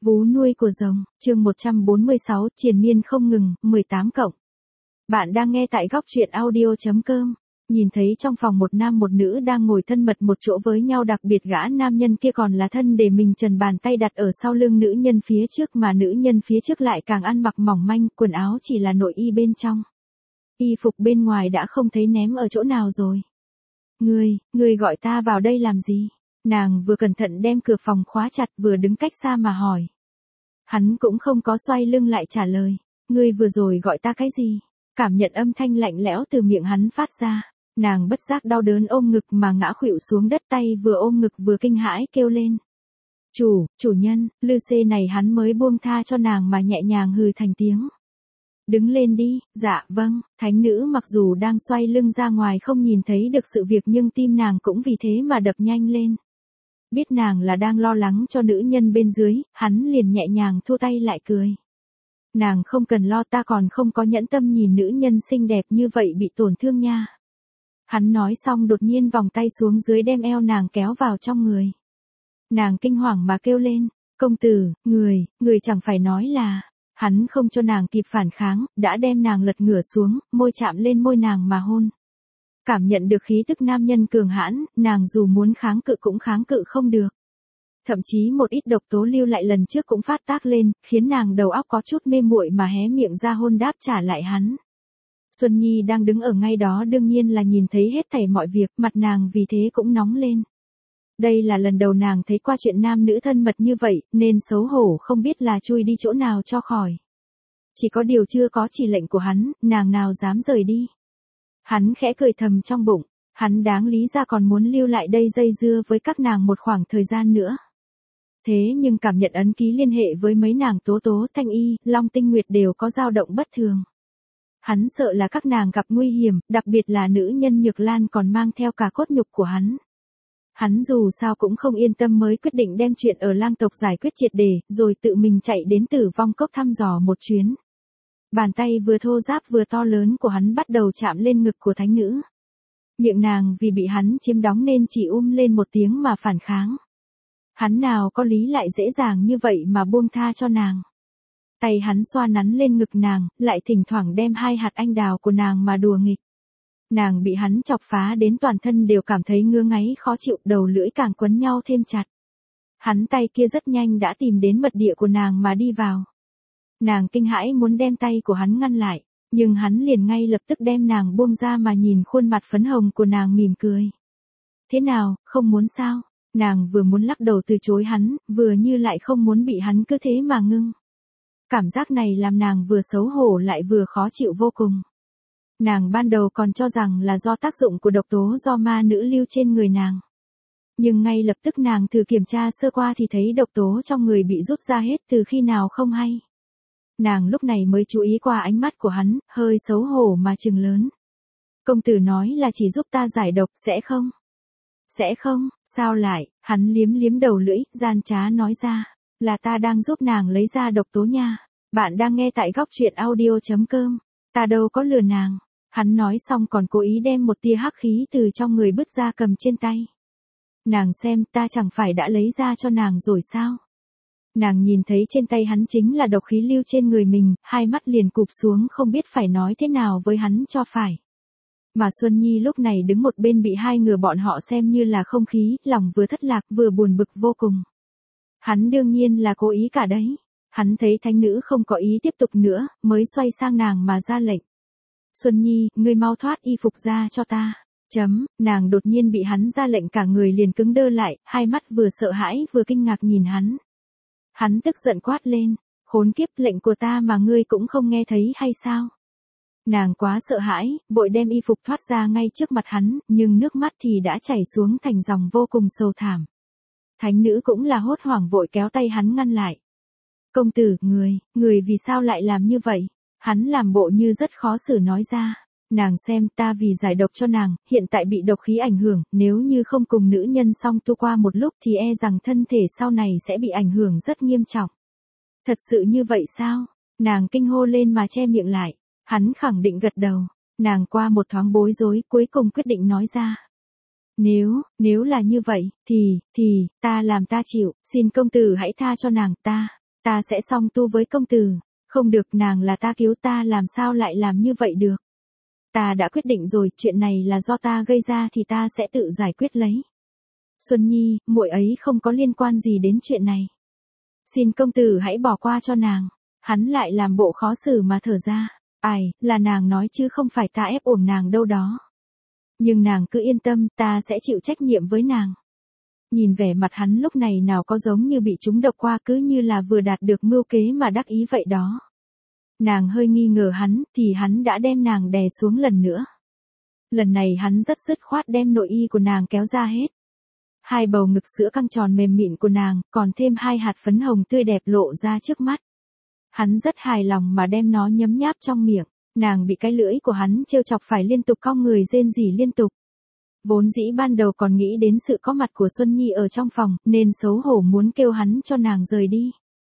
Vú nuôi của rồng, chương 146, triền miên không ngừng, 18 cộng. Bạn đang nghe tại góc truyện audio.com. Nhìn thấy trong phòng một nam một nữ đang ngồi thân mật một chỗ với nhau, đặc biệt gã nam nhân kia còn là thân để mình trần, bàn tay đặt ở sau lưng nữ nhân phía trước, mà nữ nhân phía trước lại càng ăn mặc mỏng manh, quần áo chỉ là nội y bên trong. Y phục bên ngoài đã không thấy ném ở chỗ nào rồi. Ngươi gọi ta vào đây làm gì? Nàng vừa cẩn thận đem cửa phòng khóa chặt vừa đứng cách xa mà hỏi. Hắn cũng không có xoay lưng lại trả lời. Ngươi vừa rồi gọi ta cái gì? Cảm nhận âm thanh lạnh lẽo từ miệng hắn phát ra. Nàng bất giác đau đớn ôm ngực mà ngã khuỵu xuống đất, tay vừa ôm ngực vừa kinh hãi kêu lên. Chủ nhân, lư xê này hắn mới buông tha cho nàng mà nhẹ nhàng hừ thành tiếng. Đứng lên đi, dạ vâng. Thánh nữ mặc dù đang xoay lưng ra ngoài không nhìn thấy được sự việc, nhưng tim nàng cũng vì thế mà đập nhanh lên. Biết nàng là đang lo lắng cho nữ nhân bên dưới, hắn liền nhẹ nhàng thu tay lại cười. Nàng không cần lo, ta còn không có nhẫn tâm nhìn nữ nhân xinh đẹp như vậy bị tổn thương nha. Hắn nói xong đột nhiên vòng tay xuống dưới đem eo nàng kéo vào trong người. Nàng kinh hoàng mà kêu lên, công tử, người chẳng phải nói là... Hắn không cho nàng kịp phản kháng, đã đem nàng lật ngửa xuống, môi chạm lên môi nàng mà hôn. Cảm nhận được khí tức nam nhân cường hãn, nàng dù muốn kháng cự cũng kháng cự không được. Thậm chí một ít độc tố lưu lại lần trước cũng phát tác lên, khiến nàng đầu óc có chút mê muội mà hé miệng ra hôn đáp trả lại hắn. Xuân Nhi đang đứng ở ngay đó đương nhiên là nhìn thấy hết thảy mọi việc, mặt nàng vì thế cũng nóng lên. Đây là lần đầu nàng thấy qua chuyện nam nữ thân mật như vậy, nên xấu hổ không biết là chui đi chỗ nào cho khỏi. Chỉ có điều chưa có chỉ lệnh của hắn, nàng nào dám rời đi. Hắn khẽ cười thầm trong bụng, hắn đáng lý ra còn muốn lưu lại đây dây dưa với các nàng một khoảng thời gian nữa. Thế nhưng cảm nhận ấn ký liên hệ với mấy nàng Tố Tố, Thanh Y, Long Tinh Nguyệt đều có dao động bất thường. Hắn sợ là các nàng gặp nguy hiểm, đặc biệt là nữ nhân Nhược Lan còn mang theo cả cốt nhục của hắn. Hắn dù sao cũng không yên tâm mới quyết định đem chuyện ở lang tộc giải quyết triệt để, rồi tự mình chạy đến Tử Vong Cốc thăm dò một chuyến. Bàn tay vừa thô ráp vừa to lớn của hắn bắt đầu chạm lên ngực của thánh nữ. Miệng nàng vì bị hắn chiếm đóng nên chỉ lên một tiếng mà phản kháng. Hắn nào có lý lại dễ dàng như vậy mà buông tha cho nàng. Tay hắn xoa nắn lên ngực nàng, lại thỉnh thoảng đem hai hạt anh đào của nàng mà đùa nghịch. Nàng bị hắn chọc phá đến toàn thân đều cảm thấy ngứa ngáy khó chịu, đầu lưỡi càng quấn nhau thêm chặt. Hắn tay kia rất nhanh đã tìm đến mật địa của nàng mà đi vào. Nàng kinh hãi muốn đem tay của hắn ngăn lại, nhưng hắn liền ngay lập tức đem nàng buông ra mà nhìn khuôn mặt phấn hồng của nàng mỉm cười. Thế nào, không muốn sao? Nàng vừa muốn lắc đầu từ chối hắn, vừa như lại không muốn bị hắn cứ thế mà ngưng. Cảm giác này làm nàng vừa xấu hổ lại vừa khó chịu vô cùng. Nàng ban đầu còn cho rằng là do tác dụng của độc tố do ma nữ lưu trên người nàng. Nhưng ngay lập tức nàng thử kiểm tra sơ qua thì thấy độc tố trong người bị rút ra hết từ khi nào không hay. Nàng lúc này mới chú ý qua ánh mắt của hắn, hơi xấu hổ mà trừng lớn. Công tử nói là chỉ giúp ta giải độc, sẽ không? Sẽ không, sao lại? Hắn liếm liếm đầu lưỡi, gian trá nói ra, là ta đang giúp nàng lấy ra độc tố nha. Bạn đang nghe tại góc truyện audio.com. Ta đâu có lừa nàng. Hắn nói xong còn cố ý đem một tia hắc khí từ trong người bứt ra cầm trên tay. Nàng xem, ta chẳng phải đã lấy ra cho nàng rồi sao? Nàng nhìn thấy trên tay hắn chính là độc khí lưu trên người mình, hai mắt liền cụp xuống không biết phải nói thế nào với hắn cho phải. Mà Xuân Nhi lúc này đứng một bên bị hai người bọn họ xem như là không khí, lòng vừa thất lạc vừa buồn bực vô cùng. Hắn đương nhiên là cố ý cả đấy. Hắn thấy thánh nữ không có ý tiếp tục nữa, mới xoay sang nàng mà ra lệnh. Xuân Nhi, ngươi mau thoát y phục ra cho ta. Nàng đột nhiên bị hắn ra lệnh cả người liền cứng đơ lại, hai mắt vừa sợ hãi vừa kinh ngạc nhìn hắn. Hắn tức giận quát lên, khốn kiếp, lệnh của ta mà ngươi cũng không nghe thấy hay sao? Nàng quá sợ hãi, vội đem y phục thoát ra ngay trước mặt hắn, nhưng nước mắt thì đã chảy xuống thành dòng vô cùng sâu thảm. Thánh nữ cũng là hốt hoảng vội kéo tay hắn ngăn lại. Công tử, người vì sao lại làm như vậy? Hắn làm bộ như rất khó xử nói ra. Nàng xem, ta vì giải độc cho nàng, hiện tại bị độc khí ảnh hưởng, nếu như không cùng nữ nhân song tu qua một lúc thì e rằng thân thể sau này sẽ bị ảnh hưởng rất nghiêm trọng. Thật sự như vậy sao? Nàng kinh hô lên mà che miệng lại. Hắn khẳng định gật đầu. Nàng qua một thoáng bối rối, cuối cùng quyết định nói ra. Nếu là như vậy, thì, ta làm ta chịu, xin công tử hãy tha cho nàng, ta sẽ song tu với công tử. Không được, nàng là ta cứu, ta làm sao lại làm như vậy được. Ta đã quyết định rồi, chuyện này là do ta gây ra thì ta sẽ tự giải quyết lấy. Xuân Nhi, muội ấy không có liên quan gì đến chuyện này. Xin công tử hãy bỏ qua cho nàng. Hắn lại làm bộ khó xử mà thở ra. Ai, là nàng nói chứ không phải ta ép uổng nàng đâu đó. Nhưng nàng cứ yên tâm, ta sẽ chịu trách nhiệm với nàng. Nhìn vẻ mặt hắn lúc này nào có giống như bị trúng độc qua, cứ như là vừa đạt được mưu kế mà đắc ý vậy đó. Nàng hơi nghi ngờ hắn, thì hắn đã đem nàng đè xuống lần nữa. Lần này hắn rất dứt khoát đem nội y của nàng kéo ra hết. Hai bầu ngực sữa căng tròn mềm mịn của nàng, còn thêm 2 hạt phấn hồng tươi đẹp lộ ra trước mắt. Hắn rất hài lòng mà đem nó nhấm nháp trong miệng. Nàng bị cái lưỡi của hắn trêu chọc phải liên tục cong người rên rỉ liên tục. Vốn dĩ ban đầu còn nghĩ đến sự có mặt của Xuân Nhi ở trong phòng, nên xấu hổ muốn kêu hắn cho nàng rời đi.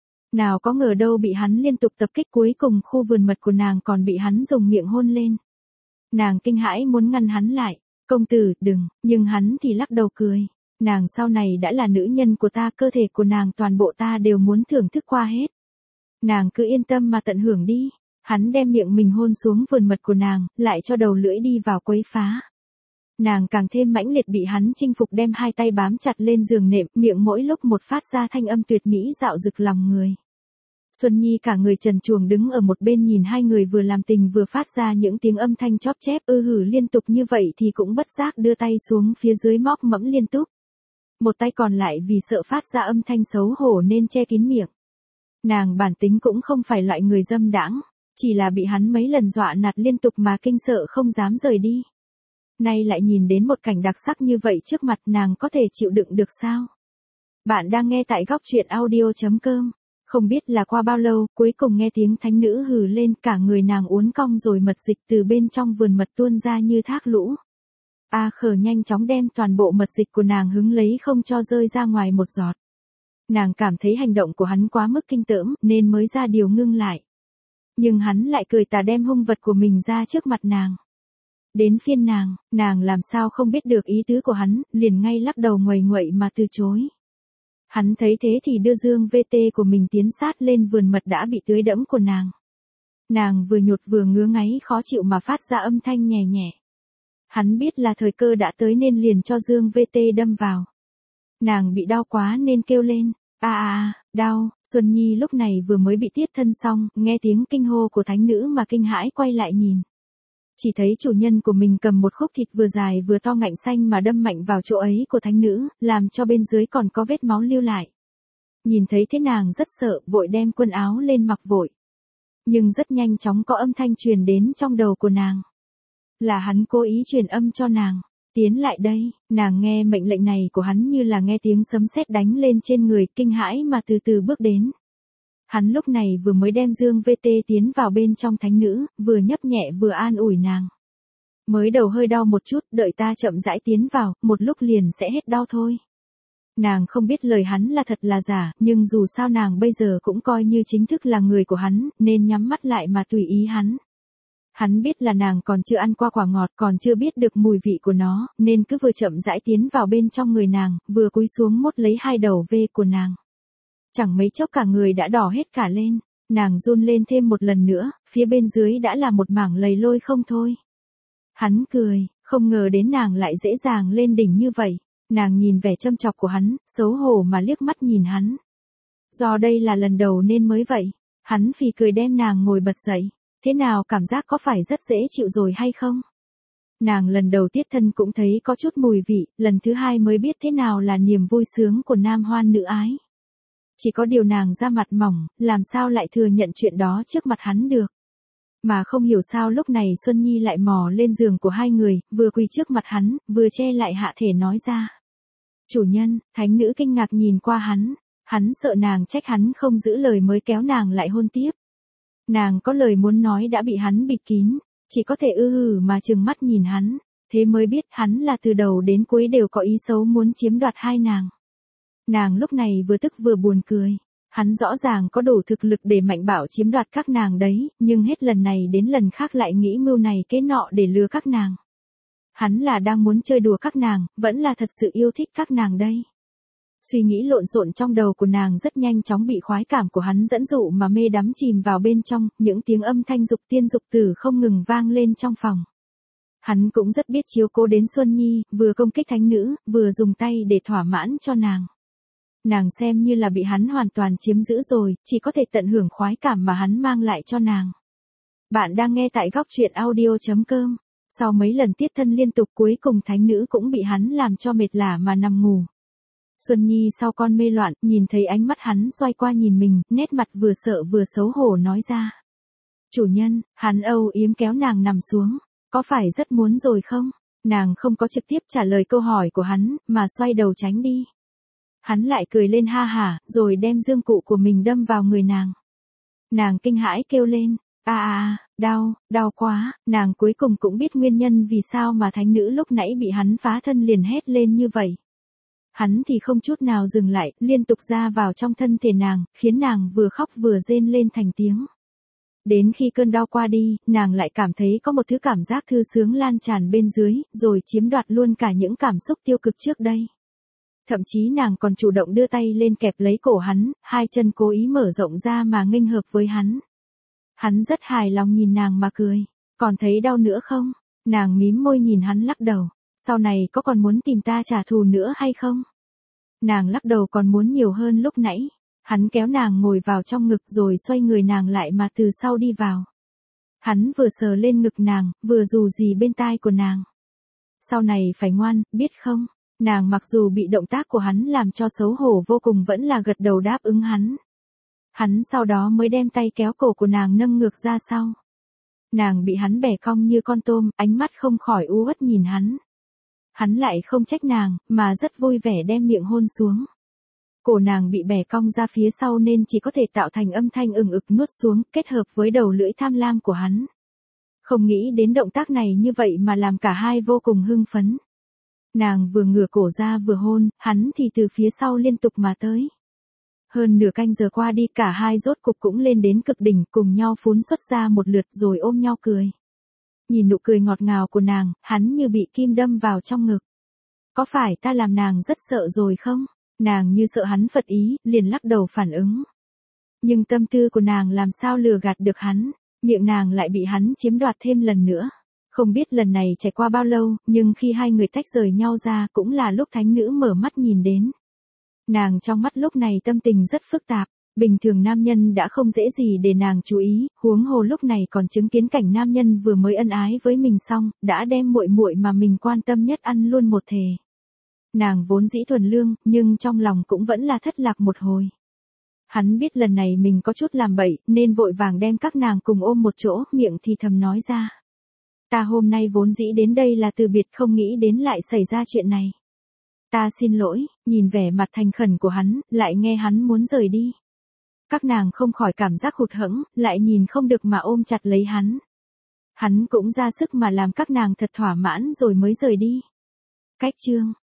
Nào có ngờ đâu bị hắn liên tục tập kích, cuối cùng khu vườn mật của nàng còn bị hắn dùng miệng hôn lên. Nàng kinh hãi muốn ngăn hắn lại. Công tử, đừng, nhưng hắn thì lắc đầu cười. Nàng sau này đã là nữ nhân của ta, cơ thể của nàng toàn bộ ta đều muốn thưởng thức qua hết. Nàng cứ yên tâm mà tận hưởng đi. Hắn đem miệng mình hôn xuống vườn mật của nàng, lại cho đầu lưỡi đi vào quấy phá. Nàng càng thêm mãnh liệt bị hắn chinh phục, đem 2 tay bám chặt lên giường nệm, miệng mỗi lúc một phát ra thanh âm tuyệt mỹ dạo rực lòng người. Xuân Nhi cả người trần truồng đứng ở một bên nhìn hai người vừa làm tình vừa phát ra những tiếng âm thanh chóp chép hử liên tục như vậy thì cũng bất giác đưa tay xuống phía dưới móc mẫm liên tục. Một tay còn lại vì sợ phát ra âm thanh xấu hổ nên che kín miệng. Nàng bản tính cũng không phải loại người dâm đãng, chỉ là bị hắn mấy lần dọa nạt liên tục mà kinh sợ không dám rời đi. Nay lại nhìn đến một cảnh đặc sắc như vậy trước mặt, nàng có thể chịu đựng được sao? Bạn đang nghe tại góc truyện audio.com. Không biết là qua bao lâu, cuối cùng nghe tiếng thánh nữ hừ lên, cả người nàng uốn cong rồi mật dịch từ bên trong vườn mật tuôn ra như thác lũ. A Khờ nhanh chóng đem toàn bộ mật dịch của nàng hứng lấy không cho rơi ra ngoài một giọt. Nàng cảm thấy hành động của hắn quá mức kinh tởm nên mới ra điều ngưng lại. Nhưng hắn lại cười tà đem hung vật của mình ra trước mặt nàng. Đến phiên nàng làm sao không biết được ý tứ của hắn, liền ngay lắc đầu nguầy nguậy mà từ chối. Hắn thấy thế thì đưa dương VT của mình tiến sát lên vườn mật đã bị tưới đẫm của nàng. Nàng vừa nhột vừa ngứa ngáy khó chịu mà phát ra âm thanh nhẹ nhẹ. Hắn biết là thời cơ đã tới nên liền cho dương VT đâm vào. Nàng bị đau quá nên kêu lên, đau. Xuân Nhi lúc này vừa mới bị tiết thân xong, nghe tiếng kinh hô của thánh nữ mà kinh hãi quay lại nhìn. Chỉ thấy chủ nhân của mình cầm một khúc thịt vừa dài vừa to ngạnh xanh mà đâm mạnh vào chỗ ấy của thánh nữ, làm cho bên dưới còn có vết máu lưu lại. Nhìn thấy thế nàng rất sợ, vội đem quần áo lên mặc vội. Nhưng rất nhanh chóng có âm thanh truyền đến trong đầu của nàng. Là hắn cố ý truyền âm cho nàng. Tiến lại đây, nàng nghe mệnh lệnh này của hắn như là nghe tiếng sấm sét đánh lên trên người, kinh hãi mà từ từ bước đến. Hắn lúc này vừa mới đem dương VT tiến vào bên trong thánh nữ, vừa nhấp nhẹ vừa an ủi nàng. Mới đầu hơi đau một chút, đợi ta chậm rãi tiến vào, một lúc liền sẽ hết đau thôi. Nàng không biết lời hắn là thật là giả, nhưng dù sao nàng bây giờ cũng coi như chính thức là người của hắn, nên nhắm mắt lại mà tùy ý hắn. Hắn biết là nàng còn chưa ăn qua quả ngọt, còn chưa biết được mùi vị của nó, nên cứ vừa chậm rãi tiến vào bên trong người nàng, vừa cúi xuống mốt lấy 2 đầu V của nàng. Chẳng mấy chốc cả người đã đỏ hết cả lên, nàng run lên thêm một lần nữa, phía bên dưới đã là một mảng lầy lôi không thôi. Hắn cười, không ngờ đến nàng lại dễ dàng lên đỉnh như vậy. Nàng nhìn vẻ châm chọc của hắn, xấu hổ mà liếc mắt nhìn hắn. Do đây là lần đầu nên mới vậy. Hắn phì cười đem nàng ngồi bật dậy. Thế nào, cảm giác có phải rất dễ chịu rồi hay không? Nàng lần đầu tiết thân cũng thấy có chút mùi vị, lần thứ 2 mới biết thế nào là niềm vui sướng của nam hoan nữ ái. Chỉ có điều nàng da mặt mỏng, làm sao lại thừa nhận chuyện đó trước mặt hắn được. Mà không hiểu sao lúc này Xuân Nhi lại mò lên giường của hai người, vừa quỳ trước mặt hắn, vừa che lại hạ thể nói ra. Chủ nhân, thánh nữ kinh ngạc nhìn qua hắn sợ nàng trách hắn không giữ lời mới kéo nàng lại hôn tiếp. Nàng có lời muốn nói đã bị hắn bịt kín, chỉ có thể hừ mà trừng mắt nhìn hắn, thế mới biết hắn là từ đầu đến cuối đều có ý xấu muốn chiếm đoạt hai nàng. Nàng lúc này vừa tức vừa buồn cười. Hắn rõ ràng có đủ thực lực để mạnh bạo chiếm đoạt các nàng đấy, nhưng hết lần này đến lần khác lại nghĩ mưu này kế nọ để lừa các nàng. Hắn là đang muốn chơi đùa các nàng, vẫn là thật sự yêu thích các nàng đây. Suy nghĩ lộn xộn trong đầu của nàng rất nhanh chóng bị khoái cảm của hắn dẫn dụ mà mê đắm chìm vào bên trong, những tiếng âm thanh dục tiên dục tử không ngừng vang lên trong phòng. Hắn cũng rất biết chiếu cố đến Xuân Nhi, vừa công kích thánh nữ, vừa dùng tay để thỏa mãn cho nàng. Nàng xem như là bị hắn hoàn toàn chiếm giữ rồi, chỉ có thể tận hưởng khoái cảm mà hắn mang lại cho nàng. Bạn đang nghe tại góc truyện audio.com. Sau mấy lần tiết thân liên tục cuối cùng thánh nữ cũng bị hắn làm cho mệt lả mà nằm ngủ. Xuân Nhi sau con mê loạn, nhìn thấy ánh mắt hắn xoay qua nhìn mình, nét mặt vừa sợ vừa xấu hổ nói ra. Chủ nhân, hắn âu yếm kéo nàng nằm xuống, có phải rất muốn rồi không? Nàng không có trực tiếp trả lời câu hỏi của hắn, mà xoay đầu tránh đi. Hắn lại cười lên ha hả, rồi đem dương cụ của mình đâm vào người nàng. Nàng kinh hãi kêu lên, đau quá, nàng cuối cùng cũng biết nguyên nhân vì sao mà thánh nữ lúc nãy bị hắn phá thân liền hét lên như vậy. Hắn thì không chút nào dừng lại, liên tục ra vào trong thân thể nàng, khiến nàng vừa khóc vừa rên lên thành tiếng. Đến khi cơn đau qua đi, nàng lại cảm thấy có một thứ cảm giác thư sướng lan tràn bên dưới, rồi chiếm đoạt luôn cả những cảm xúc tiêu cực trước đây. Thậm chí nàng còn chủ động đưa tay lên kẹp lấy cổ hắn, hai chân cố ý mở rộng ra mà nghênh hợp với hắn. Hắn rất hài lòng nhìn nàng mà cười. Còn thấy đau nữa không? Nàng mím môi nhìn hắn lắc đầu. Sau này có còn muốn tìm ta trả thù nữa hay không? Nàng lắc đầu còn muốn nhiều hơn lúc nãy. Hắn kéo nàng ngồi vào trong ngực rồi xoay người nàng lại mà từ sau đi vào. Hắn vừa sờ lên ngực nàng, vừa dù gì bên tai của nàng. Sau này phải ngoan, biết không? Nàng mặc dù bị động tác của hắn làm cho xấu hổ vô cùng vẫn là gật đầu đáp ứng hắn. Hắn sau đó mới đem tay kéo cổ của nàng nâng ngược ra sau. Nàng bị hắn bẻ cong như con tôm, ánh mắt không khỏi u uất nhìn hắn. Hắn lại không trách nàng, mà rất vui vẻ đem miệng hôn xuống. Cổ nàng bị bẻ cong ra phía sau nên chỉ có thể tạo thành âm thanh ừng ực nuốt xuống, kết hợp với đầu lưỡi tham lam của hắn. Không nghĩ đến động tác này như vậy mà làm cả hai vô cùng hưng phấn. Nàng vừa ngửa cổ ra vừa hôn, hắn thì từ phía sau liên tục mà tới. Hơn nửa canh giờ qua đi cả hai rốt cục cũng lên đến cực đỉnh cùng nhau phún xuất ra một lượt rồi ôm nhau cười. Nhìn nụ cười ngọt ngào của nàng, hắn như bị kim đâm vào trong ngực. Có phải ta làm nàng rất sợ rồi không? Nàng như sợ hắn phật ý, liền lắc đầu phản ứng. Nhưng tâm tư của nàng làm sao lừa gạt được hắn, miệng nàng lại bị hắn chiếm đoạt thêm lần nữa. Không biết lần này trải qua bao lâu, nhưng khi hai người tách rời nhau ra cũng là lúc thánh nữ mở mắt nhìn đến. Nàng trong mắt lúc này tâm tình rất phức tạp, bình thường nam nhân đã không dễ gì để nàng chú ý, huống hồ lúc này còn chứng kiến cảnh nam nhân vừa mới ân ái với mình xong, đã đem muội muội mà mình quan tâm nhất ăn luôn một thề. Nàng vốn dĩ thuần lương, nhưng trong lòng cũng vẫn là thất lạc một hồi. Hắn biết lần này mình có chút làm bậy, nên vội vàng đem các nàng cùng ôm một chỗ, miệng thì thầm nói ra. Ta hôm nay vốn dĩ đến đây là từ biệt không nghĩ đến lại xảy ra chuyện này. Ta xin lỗi, nhìn vẻ mặt thành khẩn của hắn, lại nghe hắn muốn rời đi. Các nàng không khỏi cảm giác hụt hẫng, lại nhìn không được mà ôm chặt lấy hắn. Hắn cũng ra sức mà làm các nàng thật thỏa mãn rồi mới rời đi. Cách chương